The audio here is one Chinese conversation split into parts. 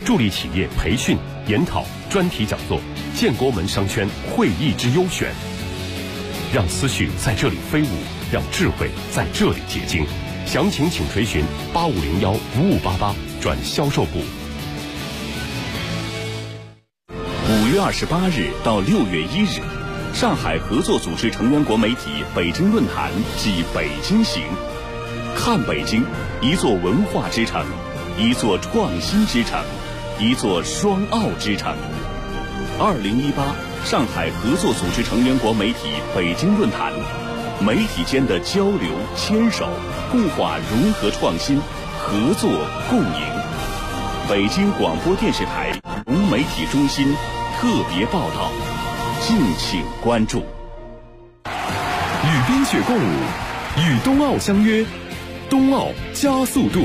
助力企业培训、研讨、专题讲座，建国门商圈会议之优选。让思绪在这里飞舞，让智慧在这里结晶。详情请垂询8501-5588转销售部。 5月28日到6月1日，上海合作组织成员国媒体北京论坛暨北京行。看北京，一座文化之城，一座创新之城，一座双奥之城。2018上海合作组织成员国媒体北京论坛，媒体间的交流牵手，固化融合创新，合作共赢。北京广播电视台融媒体中心特别报道，敬请关注。 与冰雪共舞，与冬奥相约，冬奥加速度。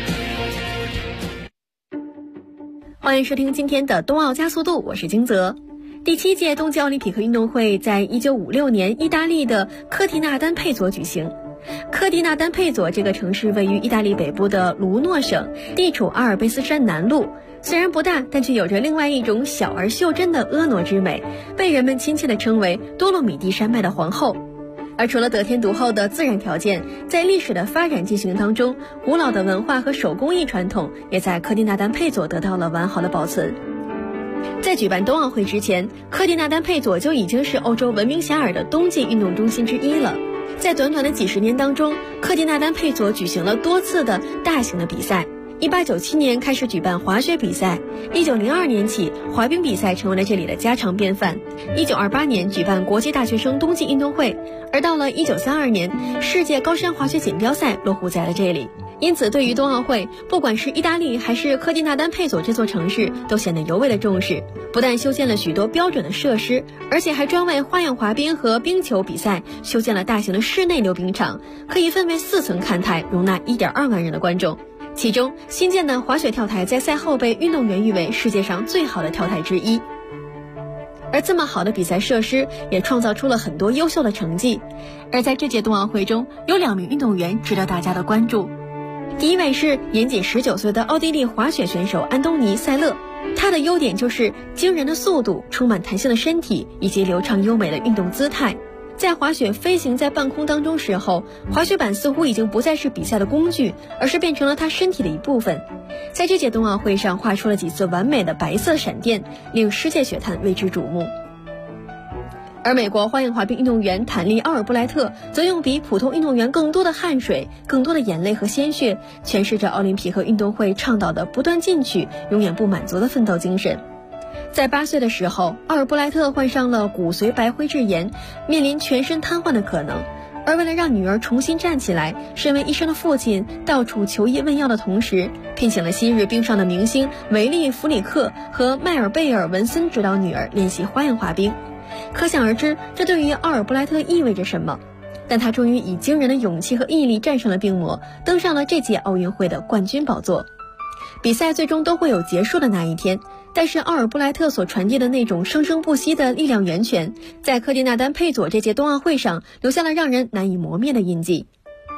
欢迎收听今天的冬奥加速度，我是金泽。第7届冬季奥林匹克运动会在1956年意大利的科蒂纳丹佩佐举行。科蒂纳丹佩佐这个城市位于意大利北部的卢诺省，地处阿尔卑斯山南麓。虽然不大，但却有着另外一种小而袖珍的婀娜之美，被人们亲切地称为多洛米蒂山脉的皇后。而除了得天独厚的自然条件，在历史的发展进行当中，古老的文化和手工艺传统也在科蒂纳丹佩佐得到了完好的保存。在举办冬奥会之前，科蒂纳丹佩佐就已经是欧洲闻名遐迩的冬季运动中心之一了。在短短的几十年当中，科蒂纳丹佩佐举行了多次的大型的比赛。1897年开始举办滑雪比赛，1902年起滑冰比赛成为了这里的家常便饭。1928年举办国际大学生冬季运动会，而到了1932年，世界高山滑雪锦标赛落户在了这里。因此对于冬奥会，不管是意大利还是科蒂纳丹佩佐这座城市都显得尤为的重视，不但修建了许多标准的设施，而且还专为花样滑冰和冰球比赛修建了大型的室内溜冰场，可以分为4层看台，容纳1.2万人的观众。其中新建的滑雪跳台在赛后被运动员誉为世界上最好的跳台之一。而这么好的比赛设施也创造出了很多优秀的成绩。而在这届冬奥会中，有2名运动员值得大家的关注。第一位是年仅19岁的奥地利滑雪选手安东尼·塞勒，他的优点就是惊人的速度、充满弹性的身体以及流畅优美的运动姿态。在滑雪飞行在半空当中时候，滑雪板似乎已经不再是比赛的工具，而是变成了他身体的一部分。在这届冬奥会上画出了几次完美的白色闪电，令世界雪坛为之瞩目。而美国花样滑冰运动员坦利·奥尔布莱特则用比普通运动员更多的汗水、更多的眼泪和鲜血，诠释着奥林匹克运动会倡导的不断进取、永远不满足的奋斗精神。在8岁的时候，奥尔布莱特患上了骨髓白灰质炎，面临全身瘫痪的可能。而为了让女儿重新站起来，身为医生的父亲到处求医问药的同时，聘请了昔日冰上的明星维利·弗里克和迈尔贝尔·文森指导女儿练习花样滑冰。可想而知，这对于奥尔布莱特意味着什么。但他终于以惊人的勇气和毅力战胜了病魔，登上了这届奥运会的冠军宝座。比赛最终都会有结束的那一天，但是奥尔布莱特所传递的那种生生不息的力量源泉，在科蒂纳丹佩佐这届冬奥会上留下了让人难以磨灭的印记。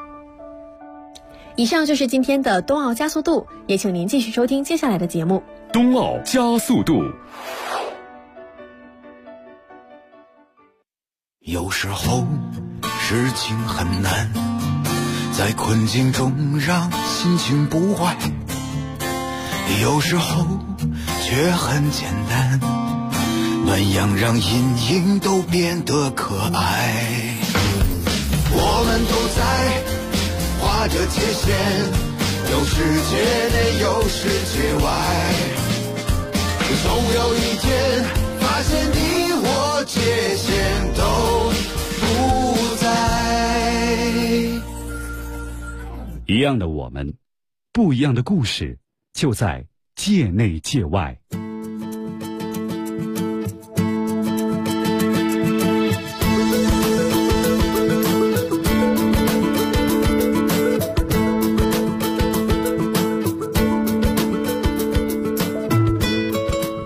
以上就是今天的冬奥加速度，也请您继续收听接下来的节目。 冬奥加速度。 有时候事情很难，在困境中让心情不坏，有时候却很简单，暖阳让阴影都变得可爱。我们都在画着界限，有世界内有世界外，总有一天发现你我界限都不在。 一样的我们，不一样的故事，就在界内界外。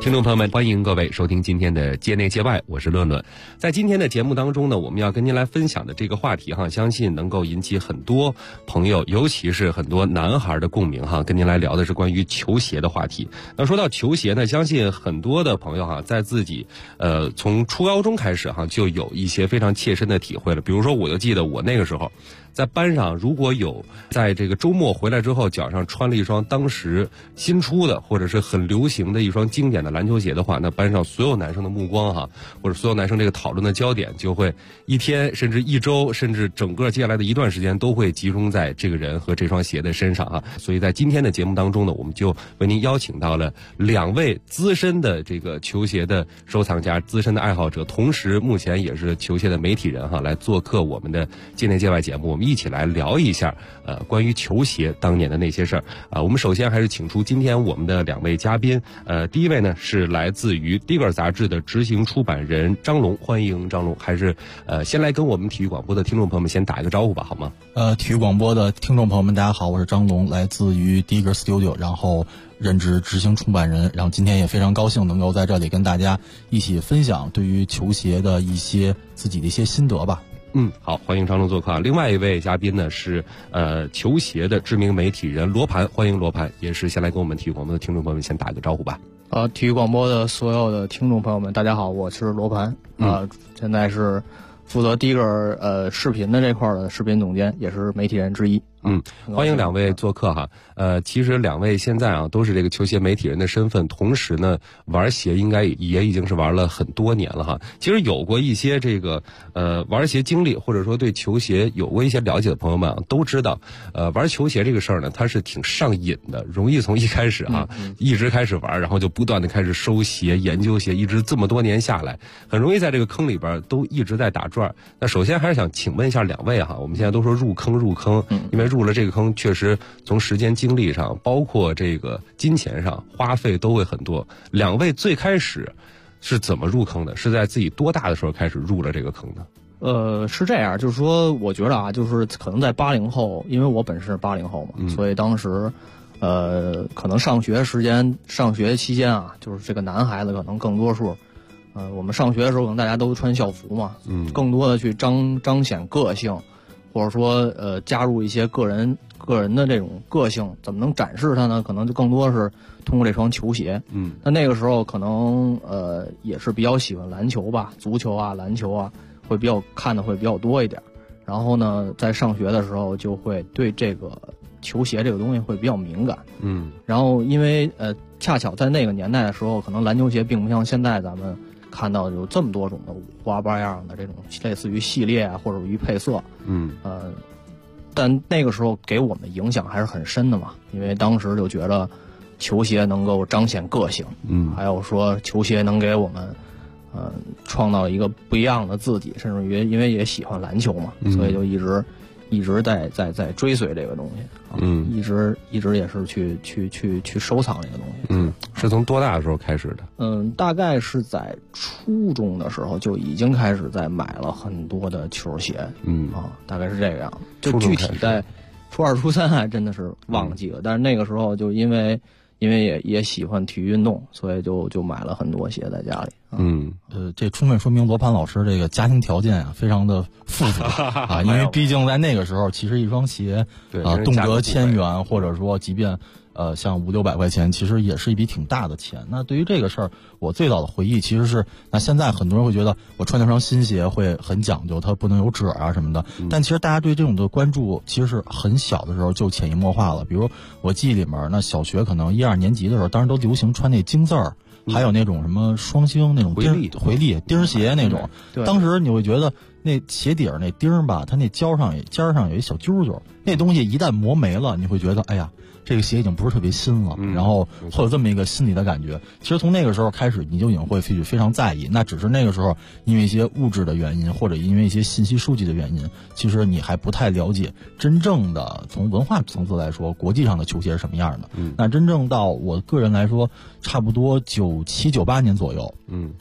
听众朋友们，欢迎各位收听今天的界内界外，我是论论。在今天的节目当中呢，我们要跟您来分享的这个话题相信能够引起很多朋友，尤其是很多男孩的共鸣跟您来聊的是关于球鞋的话题。那说到球鞋呢，相信很多的朋友在自己从初高中开始就有一些非常切身的体会了。比如说，我就记得我那个时候在班上，如果有在这个周末回来之后脚上穿了一双当时新出的或者是很流行的一双经典的篮球鞋的话，那班上所有男生的目光或者所有男生这个讨论的焦点就会一天甚至一周甚至整个接下来的一段时间都会集中在这个人和这双鞋的身上所以在今天的节目当中呢，我们就为您邀请到了2位资深的这个球鞋的收藏家、资深的爱好者，同时目前也是球鞋的媒体人来做客我们的界内界外节目，我们一起来聊一下关于球鞋当年的那些事儿我们首先还是请出今天我们的2位嘉宾第一位呢是来自于 Digger 杂志的执行出版人张龙，欢迎张龙。还是先来跟我们体育广播的听众朋友们先打一个招呼吧，好吗？ 体育广播的听众朋友们大家好，我是张龙，来自于 Digger Studio， 然后任职执行出版人，然后今天也非常高兴能够在这里跟大家一起分享对于球鞋的一些自己的一些心得吧。 好，欢迎张龙做客另外一位嘉宾呢是球鞋的知名媒体人罗盘，欢迎罗盘，也是先来跟我们体育广播的听众朋友们先打个招呼吧。 体育广播的所有的听众朋友们大家好，我是罗盘现在是负责第一个视频的这块的视频总监，也是媒体人之一。 欢迎2位做客其实2位现在都是这个球鞋媒体人的身份，同时呢玩鞋应该也已经是玩了很多年了其实有过一些这个玩鞋经历，或者说对球鞋有过一些了解的朋友们都知道玩球鞋这个事儿呢，它是挺上瘾的，容易从一开始一直开始玩，然后就不断的开始收鞋、研究鞋，一直这么多年下来，很容易在这个坑里边都一直在打转。那首先还是想请问一下2位我们现在都说入坑，因为入了这个坑确实从时间精力上包括这个金钱上花费都会很多。2位最开始是怎么入坑的？是在自己多大的时候开始入了这个坑呢？ 是这样，就是说我觉得就是可能在80后，因为我本身是80后嘛，所以当时可能上学期间就是这个男孩子可能更多数我们上学的时候可能大家都穿校服嘛，更多的去彰显个性，或者说加入一些个人的这种个性，怎么能展示它呢？可能就更多是通过这双球鞋。那个时候可能也是比较喜欢篮球吧，足球篮球会比较看的会比较多一点。然后呢，在上学的时候就会对这个球鞋这个东西会比较敏感。然后因为恰巧在那个年代的时候，可能篮球鞋并不像现在咱们看到有这么多种的五花八样的这种类似于系列或者于配色。但那个时候给我们影响还是很深的嘛，因为当时就觉得球鞋能够彰显个性，还有说球鞋能给我们创造一个不一样的自己，甚至于因为也喜欢篮球嘛，所以就一直在追随这个东西一直也是去收藏这个东西。 是从多大的时候开始的？ 大概是在初中的时候就已经开始在买了很多的球鞋。大概是这个样子。就具体在初2、初3还真的是忘记了，但是那个时候就因为也喜欢体育运动，所以就买了很多鞋在家里。 这充分说明罗盘老师这个家庭条件非常的富足因为毕竟在那个时候，其实一双鞋动辄1000元，或者说即便像500-600块钱，其实也是一笔挺大的钱。那对于这个事儿，我最早的回忆其实是，那现在很多人会觉得我穿那双新鞋会很讲究，它不能有褶什么的。但其实大家对这种的关注，其实是很小的时候就潜移默化了。比如我记忆里面，那小学可能1、2年级的时候，当时都流行穿那金字儿。还有那种什么双星那种回力钉鞋那种，当时你会觉得那鞋底儿那钉吧，它那尖上有一小揪揪，那东西一旦磨没了，你会觉得哎呀，这个鞋已经不是特别新了，然后会有这么一个心理的感觉。其实从那个时候开始，你就已经会非常在意。那只是那个时候因为一些物质的原因，或者因为一些信息收集的原因，其实你还不太了解真正的从文化层次来说，国际上的球鞋是什么样的。那真正到我个人来说，差不多97、98年左右，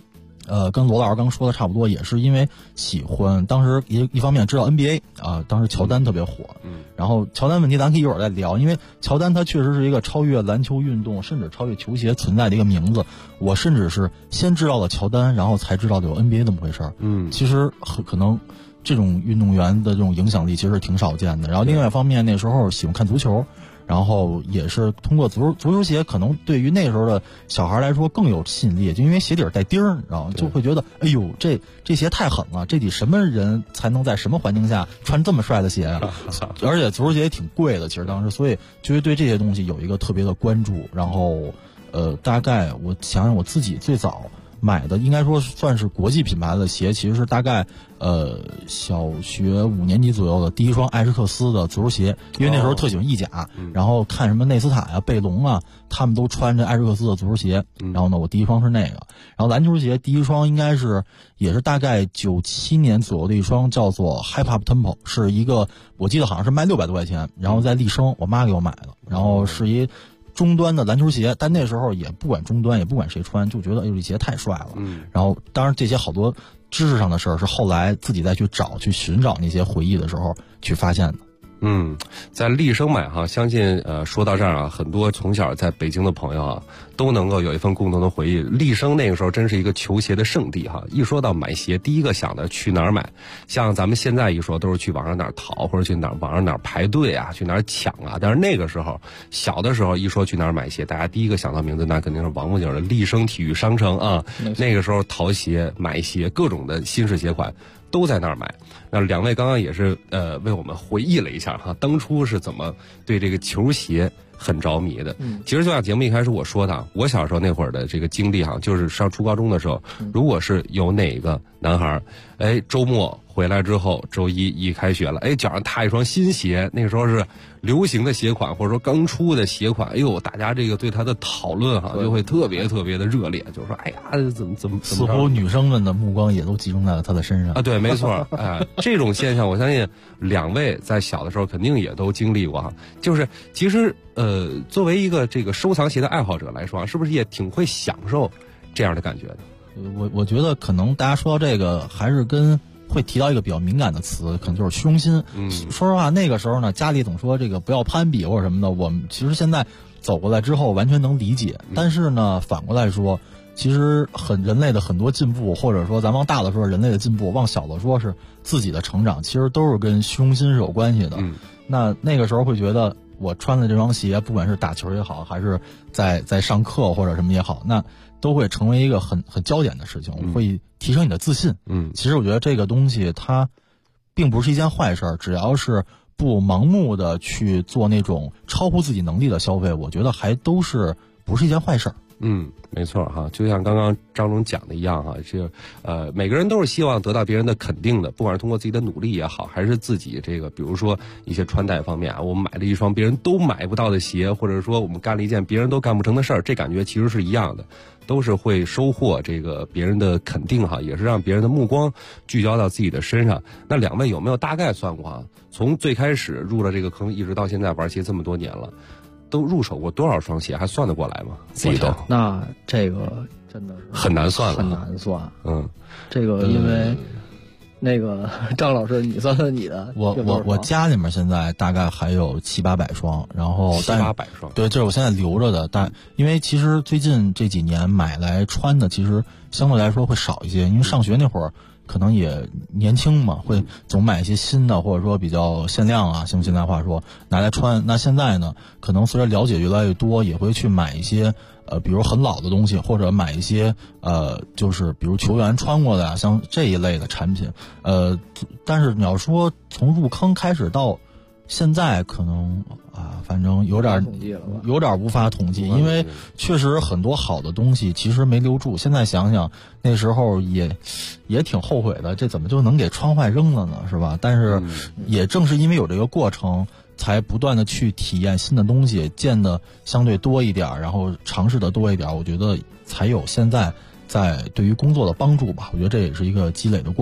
跟罗老师刚说的差不多，也是因为喜欢，当时一方面知道 NBA 啊，当时乔丹特别火，然后乔丹问题咱可以一会儿再聊，因为乔丹他确实是一个超越篮球运动，甚至超越球鞋存在的一个名字。我甚至是先知道了乔丹，然后才知道有 NBA 这么回事儿。其实可能这种运动员的这种影响力其实挺少见的。然后另外一方面，那时候喜欢看足球。然后也是通过足球鞋，可能对于那时候的小孩来说更有吸引力，就因为鞋底带钉儿，然后就会觉得，哎呦，这鞋太狠了，这得什么人才能在什么环境下穿这么帅的鞋啊？而且足球鞋也挺贵的，其实当时，所以就会对这些东西有一个特别的关注。然后，大概我想想我自己最早买的应该说算是国际品牌的鞋，其实是大概小学5年级左右的第一双艾什克斯的足球鞋，因为那时候特喜欢意甲，然后看什么内斯塔呀、贝隆啊，他们都穿着艾什克斯的足球鞋，然后呢，我第一双是那个，然后篮球鞋第一双应该是也是大概97年左右的一双，叫做 Hype Up Tempo， 是一个我记得好像是卖600多块钱，然后在立生我妈给我买的，然后是一中端的篮球鞋，但那时候也不管中端，也不管谁穿，就觉得哎呦这鞋太帅了。然后当然这些好多知识上的事儿是后来自己再去寻找那些回忆的时候去发现的。 在立生买哈，相信说到这儿啊，很多从小在北京的朋友啊，都能够有一份共同的回忆。立生那个时候真是一个球鞋的圣地哈，一说到买鞋，第一个想的去哪儿买？像咱们现在一说，都是去网上哪儿淘，或者去网上哪儿排队啊，去哪儿抢啊。但是那个时候，小的时候一说去哪儿买鞋，大家第一个想到名字，那肯定是王府井的立生体育商城啊。那个时候淘鞋、买鞋，各种的新式鞋款都在那儿买。那两位刚刚也是为我们回忆了一下哈，当初是怎么对这个球鞋很着迷的。其实就像节目一开始我说的，我小时候那会儿的这个经历哈，就是上初高中的时候，如果是有哪个男孩周末回来之后，周一开学了，脚上踏一双新鞋，那个时候是流行的鞋款，或者说刚出的鞋款，大家这个对他的讨论哈就会特别特别的热烈，就是说，哎呀，怎么似乎女生们的目光也都集中在了他的身上啊。对，没错，这种现象，我相信两位在小的时候肯定也都经历过哈。就是其实作为一个这个收藏鞋的爱好者来说，是不是也挺会享受这样的感觉的？ 我觉得可能大家说到这个，还是会提到一个比较敏感的词，可能就是虚荣心。说实话，那个时候呢，家里总说这个不要攀比或者什么的，我们其实现在走过来之后完全能理解。但是呢，反过来说，其实人类的很多进步，或者说咱往大的说人类的进步，往小的说是自己的成长，其实都是跟虚荣心是有关系的。那个时候会觉得，我穿的这双鞋，不管是打球也好，还是在上课或者什么也好，那都会成为一个很焦点的事情，会提升你的自信。其实我觉得这个东西它并不是一件坏事，只要是不盲目的去做那种超乎自己能力的消费，我觉得还都是不是一件坏事。 没错哈，就像刚刚张总讲的一样哈，每个人都是希望得到别人的肯定的，不管是通过自己的努力也好，还是自己这个比如说一些穿戴方面啊，我们买了一双别人都买不到的鞋，或者说我们干了一件别人都干不成的事儿，这感觉其实是一样的，都是会收获这个别人的肯定哈，也是让别人的目光聚焦到自己的身上。那两位有没有大概算过啊？从最开始入了这个坑，一直到现在玩鞋这么多年了，都入手过多少双鞋，还算得过来吗？自己都那这个真的是很难算了， 很难算。这个因为那个张老师，你算算你的。 我家里面现在大概还有700-800双，然后 700-800双， 对，这是我现在留着的。但因为其实最近这几年买来穿的，其实相对来说会少一些，因为上学那会儿可能也年轻嘛，会总买一些新的，或者说比较限量啊，用现在话说拿来穿。那现在呢，可能随着了解越来越多，也会去买一些比如很老的东西，或者买一些就是比如球员穿过的啊，像这一类的产品。但是你要说从入坑开始到现在，可能反正有点无法统计，因为确实很多好的东西其实没留住。现在想想那时候也挺后悔的，这怎么就能给穿坏扔了呢，是吧？但是也正是因为有这个过程，才不断的去体验新的东西，见的相对多一点，然后尝试的多一点，我觉得才有现在在对于工作的帮助吧。我觉得这也是一个积累的过程。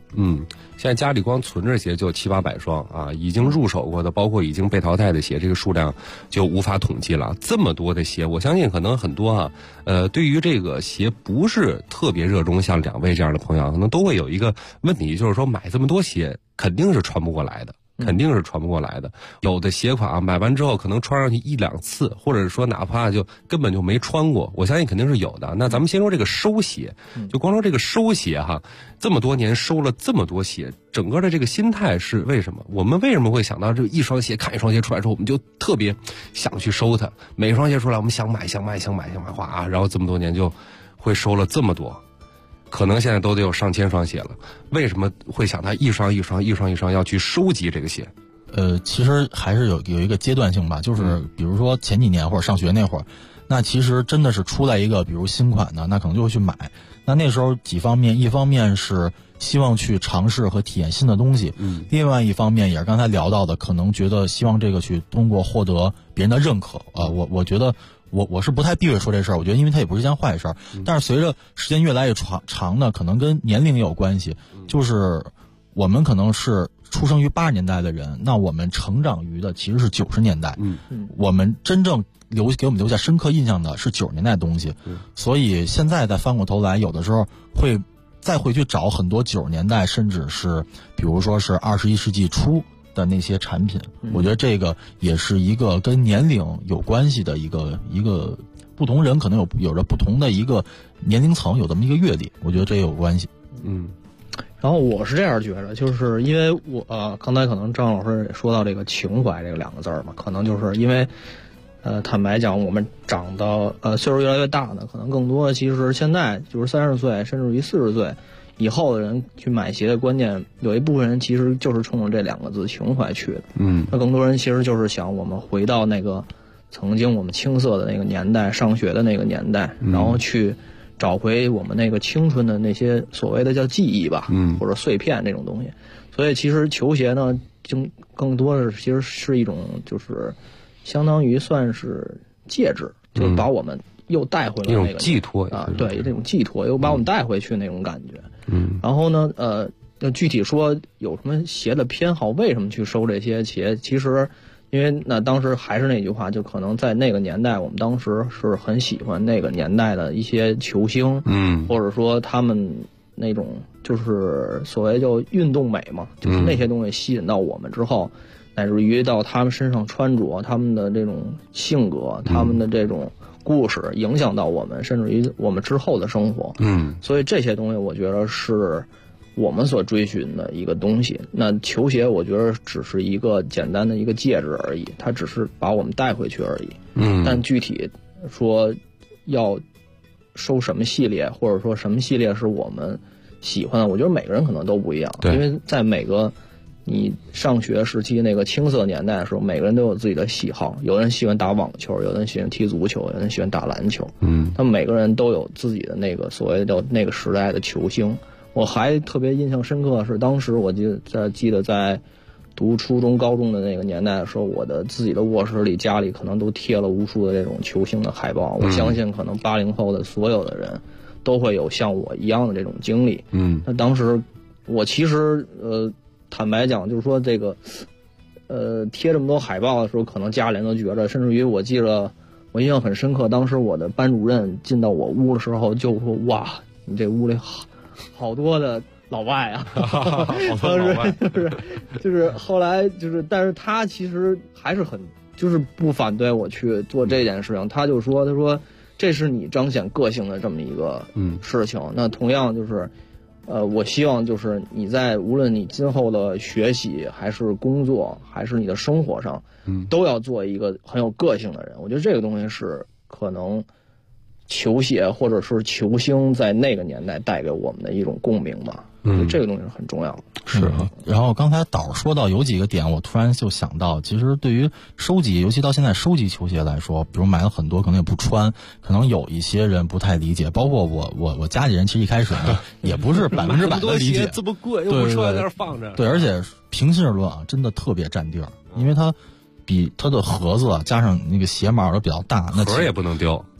现在家里光存着鞋就700-800双啊，已经入手过的，包括已经被淘汰的鞋，这个数量就无法统计了。这么多的鞋，我相信可能很多啊，对于这个鞋不是特别热衷，像两位这样的朋友，可能都会有一个问题，就是说买这么多鞋肯定是穿不过来的。肯定是穿不过来的，有的鞋款啊，买完之后可能穿上去1-2次，或者说哪怕就根本就没穿过，我相信肯定是有的。那咱们先说这个收鞋，就光说这个收鞋哈，这么多年收了这么多鞋，整个的这个心态是为什么？我们为什么会想到这一双鞋，看一双鞋出来之后，我们就特别想去收它？每双鞋出来，我们想买，哗啊，然后这么多年就会收了这么多。可能现在都得有上千双鞋了，为什么会想他一双要去收集这个鞋？ 其实还是有一个阶段性吧，就是比如说前几年或者上学那会儿，那其实真的是出来一个比如新款的，那可能就会去买。那时候几方面，一方面是希望去尝试和体验新的东西，另外一方面也是刚才聊到的，可能觉得希望这个去通过获得别人的认可啊，我觉得。我是不太避讳说这事儿，我觉得因为它也不是一件坏事儿，但是随着时间越来越长呢，可能跟年龄也有关系。就是我们可能是出生于80年代的人，那我们成长于的其实是90年代，我们真正给我们留下深刻印象的是90年代的东西，所以现在再翻过头来，有的时候会再回去找很多90年代，甚至是比如说是21世纪初的那些产品，我觉得这个也是一个跟年龄有关系的一个不同人可能有着不同的一个年龄层，有这么一个阅历，我觉得这也有关系。 然后我是这样觉得，就是因为我刚才可能张老师也说到这个情怀这个2个字嘛，可能就是因为坦白讲，我们长到岁数越来越大呢，可能更多的其实现在就是30岁甚至于40岁以后的人去买鞋的观念，有一部分人其实就是冲着这2个字情怀去的。那更多人其实就是想我们回到那个曾经我们青涩的那个年代，上学的那个年代，然后去找回我们那个青春的那些所谓的叫记忆吧，或者碎片这种东西。所以其实球鞋呢，更多的其实是一种就是相当于算是介质，就把我们又带回了那个寄托啊，对，这种寄托又把我们带回去那种感觉。然后呢，具体说有什么鞋的偏好，为什么去收这些鞋？其实，因为那当时还是那句话，就可能在那个年代，我们当时是很喜欢那个年代的一些球星，或者说他们那种就是所谓叫运动美嘛，就是那些东西吸引到我们之后，乃至于到他们身上穿着，他们的这种性格，他们的这种故事影响到我们，甚至于我们之后的生活。所以这些东西我觉得是我们所追寻的一个东西。那球鞋我觉得只是一个简单的一个介质而已，它只是把我们带回去而已。但具体说要收什么系列，或者说什么系列是我们喜欢的，我觉得每个人可能都不一样。因为在每个你上学时期那个青涩年代的时候，每个人都有自己的喜好，有人喜欢打网球，有人喜欢踢足球，有人喜欢打篮球。他们每个人都有自己的那个所谓的那个时代的球星。我还特别印象深刻是当时我记得在读初中高中的那个年代的时候，我的自己的卧室里家里可能都贴了无数的这种球星的海报。我相信可能80后的所有的人都会有像我一样的这种经历。那当时我其实坦白讲，就是说这个贴这么多海报的时候，可能家里人都觉着，甚至于我记得我印象很深刻，当时我的班主任进到我屋的时候就说：“哇，你这屋里好多的老外啊！” 好多老外就是后来就是，但是他其实还是很就是不反对我去做这件事情，他就说：“他说这是你彰显个性的这么一个事情。那同样就是。”我希望就是你在无论你今后的学习还是工作还是你的生活上，都要做一个很有个性的人。我觉得这个东西是可能球鞋或者是球星在那个年代带给我们的一种共鸣吧。这个东西是很重要的。 是啊。然后刚才导说到有几个点，我突然就想到，其实对于收集，尤其到现在收集球鞋来说，比如买了很多可能也不穿，可能有一些人不太理解，包括我家里人其实一开始呢也不是100%的理解。 这么贵又不穿在那放着。 对，而且平心而论啊，真的特别占地儿，因为它比它的盒子加上那个鞋码都比较大，那盒也不能丢。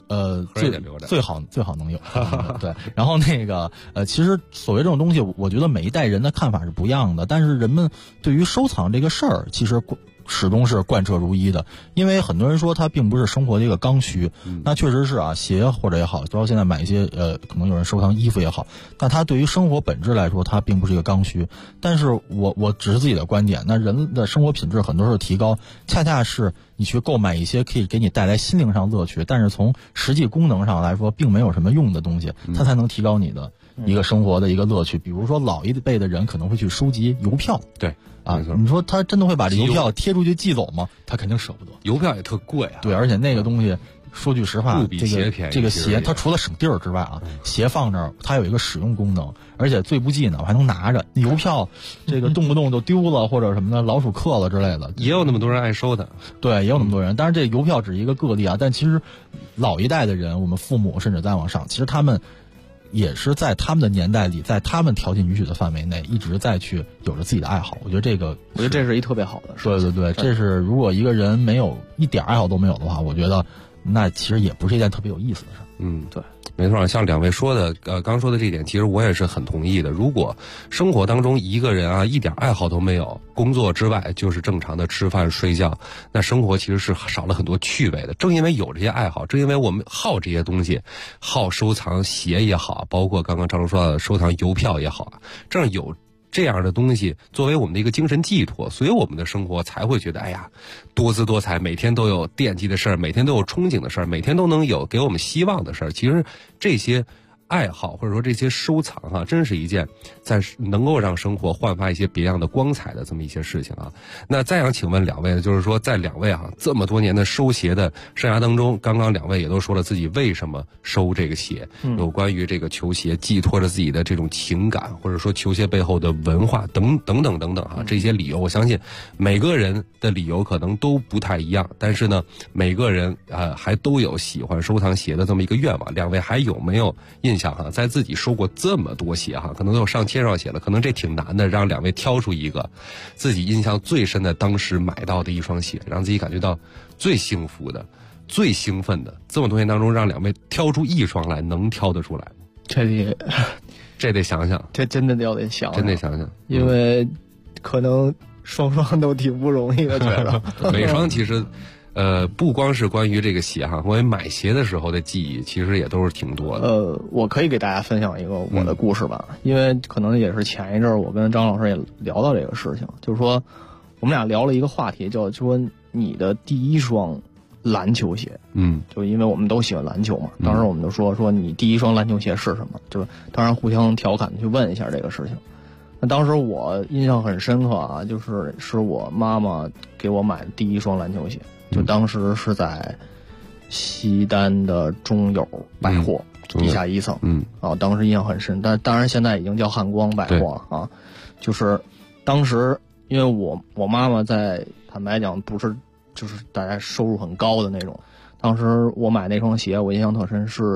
最好能有。对，然后那个其实所谓这种东西，我觉得每一代人的看法是不一样的，但是人们对于收藏这个事儿，其实始终是贯彻如一的。因为很多人说它并不是生活的一个刚需，那确实是啊，鞋或者也好，包括现在买一些可能有人收藏衣服也好，那它对于生活本质来说，它并不是一个刚需。但是我只是自己的观点，那人的生活品质很多时候提高，恰恰是你去购买一些可以给你带来心灵上乐趣，但是从实际功能上来说并没有什么用的东西，它才能提高你的一个生活的一个乐趣。比如说老一辈的人可能会去收集邮票， 对啊，你说他真的会把这邮票贴出去寄走吗？他肯定舍不得。 邮票也特贵啊。 对，而且那个东西，说句实话，这个鞋它除了省地儿之外啊，鞋放那儿它有一个使用功能，而且最不济呢，我还能拿着。邮票这个动不动就丢了或者什么的，老鼠刻了之类的， 也有那么多人爱收的。 对，也有那么多人。但是这邮票只是一个个例啊，但其实老一代的人，我们父母甚至再往上，其实他们也是在他们的年代里，在他们条件允许的范围内，一直在去有着自己的爱好。我觉得这是一特别好的事。 对对对，这是如果一个人没有一点爱好都没有的话，我觉得那其实也不是一件特别有意思的事。 对， 没错，像两位说的，刚说的这一点，其实我也是很同意的。如果生活当中一个人啊一点爱好都没有，工作之外就是正常的吃饭睡觉，那生活其实是少了很多趣味的。正因为有这些爱好，正因为我们好这些东西，好收藏鞋也好，包括刚刚张龙说到的收藏邮票也好啊，正有这样的东西作为我们的一个精神寄托，所以我们的生活才会觉得哎呀多姿多彩，每天都有惦记的事儿，每天都有憧憬的事儿，每天都能有给我们希望的事儿。其实这些爱好或者说这些收藏啊，真是一件在能够让生活焕发一些别样的光彩的这么一些事情啊。那再想请问两位呢，就是说在两位啊这么多年的收鞋的生涯当中，刚刚两位也都说了自己为什么收这个鞋，有关于这个球鞋寄托着自己的这种情感，或者说球鞋背后的文化等等啊，这些理由我相信每个人的理由可能都不太一样，但是呢每个人还都有喜欢收藏鞋的这么一个愿望。两位还有没有印象哈，在自己收过这么多鞋哈，可能都有上千双鞋了，可能这挺难的，让两位挑出一个自己印象最深的当时买到的一双鞋，让自己感觉到最幸福的最兴奋的，这么多年当中让两位挑出一双来，能挑得出来吗？这得想想， 这真的得想， 真得想想， 因为可能双都挺不容易的，觉得每双其实不光是关于这个鞋哈，关于买鞋的时候的记忆，其实也都是挺多的。 我可以给大家分享一个我的故事吧，因为可能也是前一阵我跟张老师也聊到这个事情，就是说我们俩聊了一个话题，叫说你的第一双篮球鞋。就因为我们都喜欢篮球嘛，当时我们就说你第一双篮球鞋是什么？就当然互相调侃的去问一下这个事情。那当时我印象很深刻啊，是我妈妈给我买的第一双篮球鞋。就当时是在西单的中友百货地下一层，当时印象很深，但当然现在已经叫汉光百货了啊。就是当时因为我妈妈在坦白讲不是就是大家收入很高的那种，当时我买那双鞋我印象特深是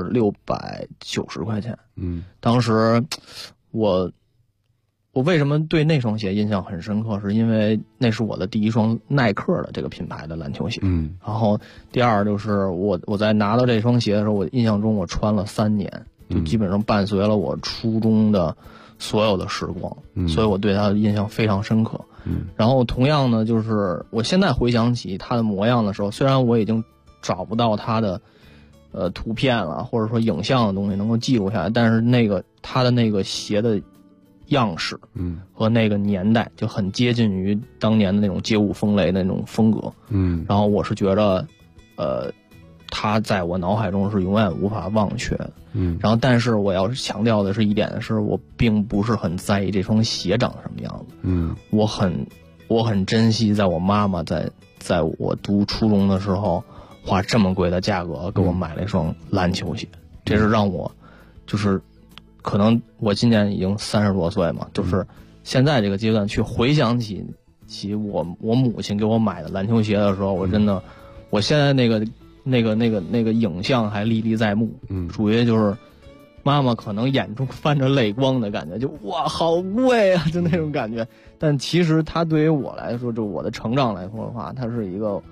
690块钱。当时我为什么对那双鞋印象很深刻，是因为那是我的第一双耐克的这个品牌的篮球鞋。然后第二就是我在拿到这双鞋的时候，我印象中我穿了3年，就基本上伴随了我初中的所有的时光，所以我对它的印象非常深刻。然后同样呢，就是我现在回想起它的模样的时候，虽然我已经找不到它的图片了，或者说影像的东西能够记录下来，但是它的那个鞋的样式，和那个年代就很接近于当年的那种街舞风雷的那种风格，然后我是觉得，它在我脑海中是永远无法忘却的，然后但是我要强调的是一点是，我并不是很在意这双鞋长什么样子，我很珍惜在我妈妈在我读初中的时候花这么贵的价格给我买了一双篮球鞋，这是让我就是可能我今年已经30多岁嘛，就是现在这个阶段去回想起我母亲给我买的篮球鞋的时候，我真的我现在那个影像还历历在目，属于就是妈妈可能眼中泛着泪光的感觉，就哇好贵啊，就那种感觉。但其实它对于我来说，就我的成长来说的话，它是一个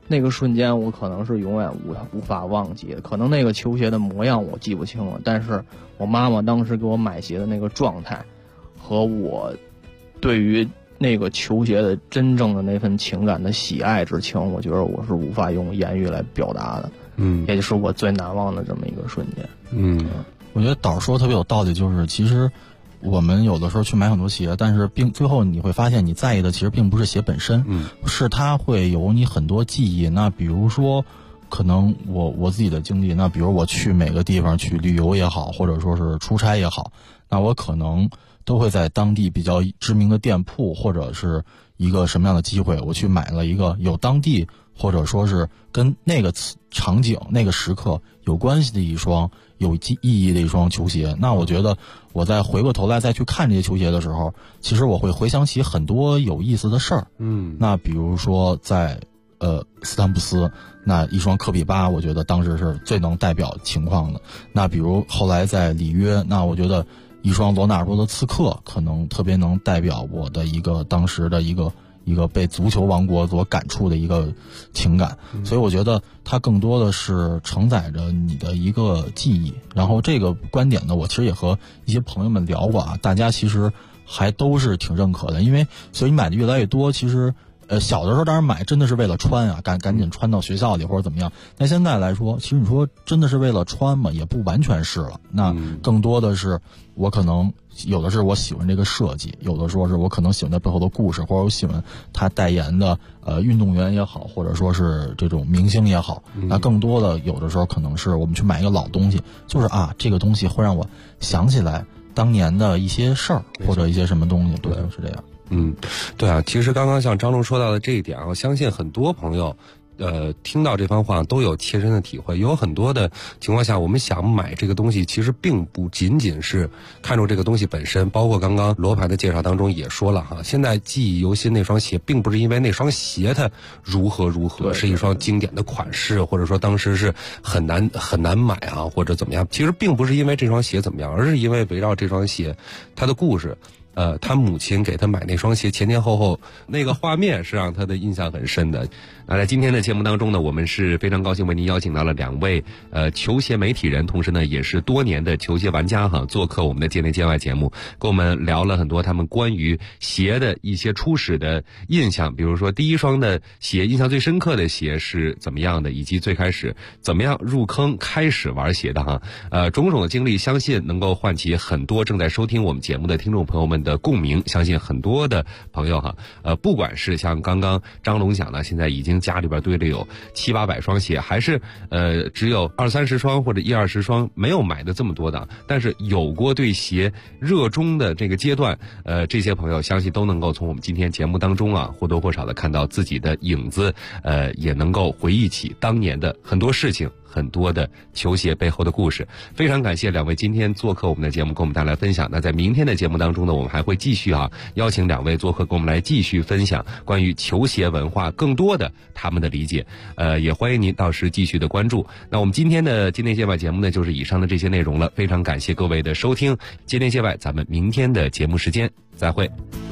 那个瞬间我可能是永远无法忘记的。可能那个球鞋的模样我记不清了，但是我妈妈当时给我买鞋的那个状态，和我对于那个球鞋的真正的那份情感的喜爱之情，我觉得我是无法用言语来表达的。也就是我最难忘的这么一个瞬间。 我觉得导说特别有道理，就是其实我们有的时候去买很多鞋，但是最后你会发现你在意的其实并不是鞋本身，是它会有你很多记忆。那比如说可能我自己的经历，那比如我去每个地方去旅游也好，或者说是出差也好，那我可能都会在当地比较知名的店铺，或者是一个什么样的机会，我去买了一个有当地或者说是跟那个场景那个时刻有关系的一双有意义的一双球鞋。那我觉得我再回过头来再去看这些球鞋的时候，其实我会回想起很多有意思的事儿。那比如说在斯坦布斯那一双科比8，我觉得当时是最能代表情况的。那比如后来在里约，那我觉得一双罗纳尔多的刺客可能特别能代表我的一个当时的一个被足球王国所感触的一个情感。所以我觉得它更多的是承载着你的一个记忆。然后这个观点呢，我其实也和一些朋友们聊过啊，大家其实还都是挺认可的。因为所以买的越来越多，其实小的时候当然买真的是为了穿啊，赶紧穿到学校里或者怎么样。但现在来说，其实你说真的是为了穿嘛，也不完全是了。那更多的是我可能有的是我喜欢这个设计，有的说是我可能喜欢它背后的故事，或者我喜欢他代言的运动员也好，或者说是这种明星也好。那更多的有的时候可能是我们去买一个老东西，就是这个东西会让我想起来当年的一些事儿或者一些什么东西。对，是这样。 对啊，其实刚刚像张龙说到的这一点，我相信很多朋友听到这番话都有切身的体会。有很多的情况下，我们想买这个东西，其实并不仅仅是看重这个东西本身。包括刚刚罗盘的介绍当中也说了哈，现在记忆犹新那双鞋，并不是因为那双鞋它如何，是一双经典的款式，或者说当时是很难买啊，或者怎么样。其实并不是因为这双鞋怎么样，而是因为围绕这双鞋它的故事。他母亲给他买那双鞋前后那个画面是让他的印象很深的。那在今天的节目当中呢，我们是非常高兴为您邀请到了2位球鞋媒体人，同时呢也是多年的球鞋玩家哈，做客我们的界内界外节目，跟我们聊了很多他们关于鞋的一些初始的印象，比如说第一双的鞋印象最深刻的鞋是怎么样的，以及最开始怎么样入坑开始玩鞋的哈。种种的经历相信能够唤起很多正在收听我们节目的听众朋友们的共鸣。相信很多的朋友哈，不管是像刚刚张龙讲的，现在已经家里边堆了有700-800双鞋，还是只有20-30双或者10-20双没有买的这么多的，但是有过对鞋热衷的这个阶段，这些朋友相信都能够从我们今天节目当中啊或多或少的看到自己的影子，也能够回忆起当年的很多事情，很多的球鞋背后的故事。非常感谢2位今天做客我们的节目，给我们带来分享。那在明天的节目当中呢，我们还会继续邀请2位做客，跟我们来继续分享关于球鞋文化更多的他们的理解。也欢迎您到时继续的关注。那我们今天的界内界外节目呢，就是以上的这些内容了。非常感谢各位的收听，界内界外，咱们明天的节目时间再会。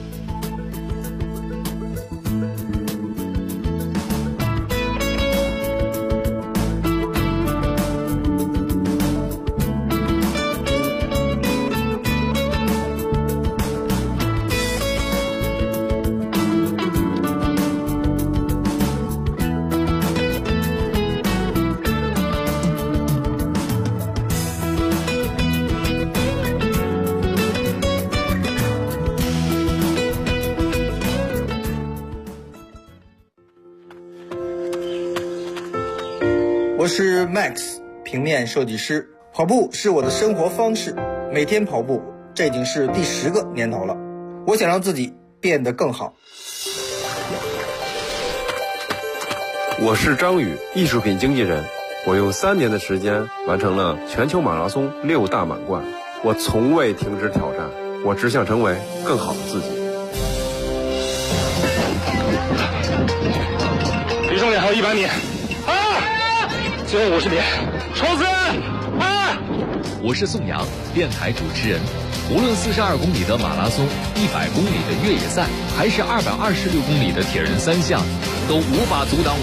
我是 Max， 平面设计师。跑步是我的生活方式，每天跑步，这已经是第10个年头了。我想让自己变得更好。 我是张宇，艺术品经纪人。我用3年的时间完成了全球马拉松6大满贯。我从未停止挑战，我只想成为更好的自己。 离终点还有100米。最后50米，冲刺！ 我是宋阳，电台主持人。无论42公里的马拉松、100公里的越野赛，还是226公里的铁人3项，都无法阻挡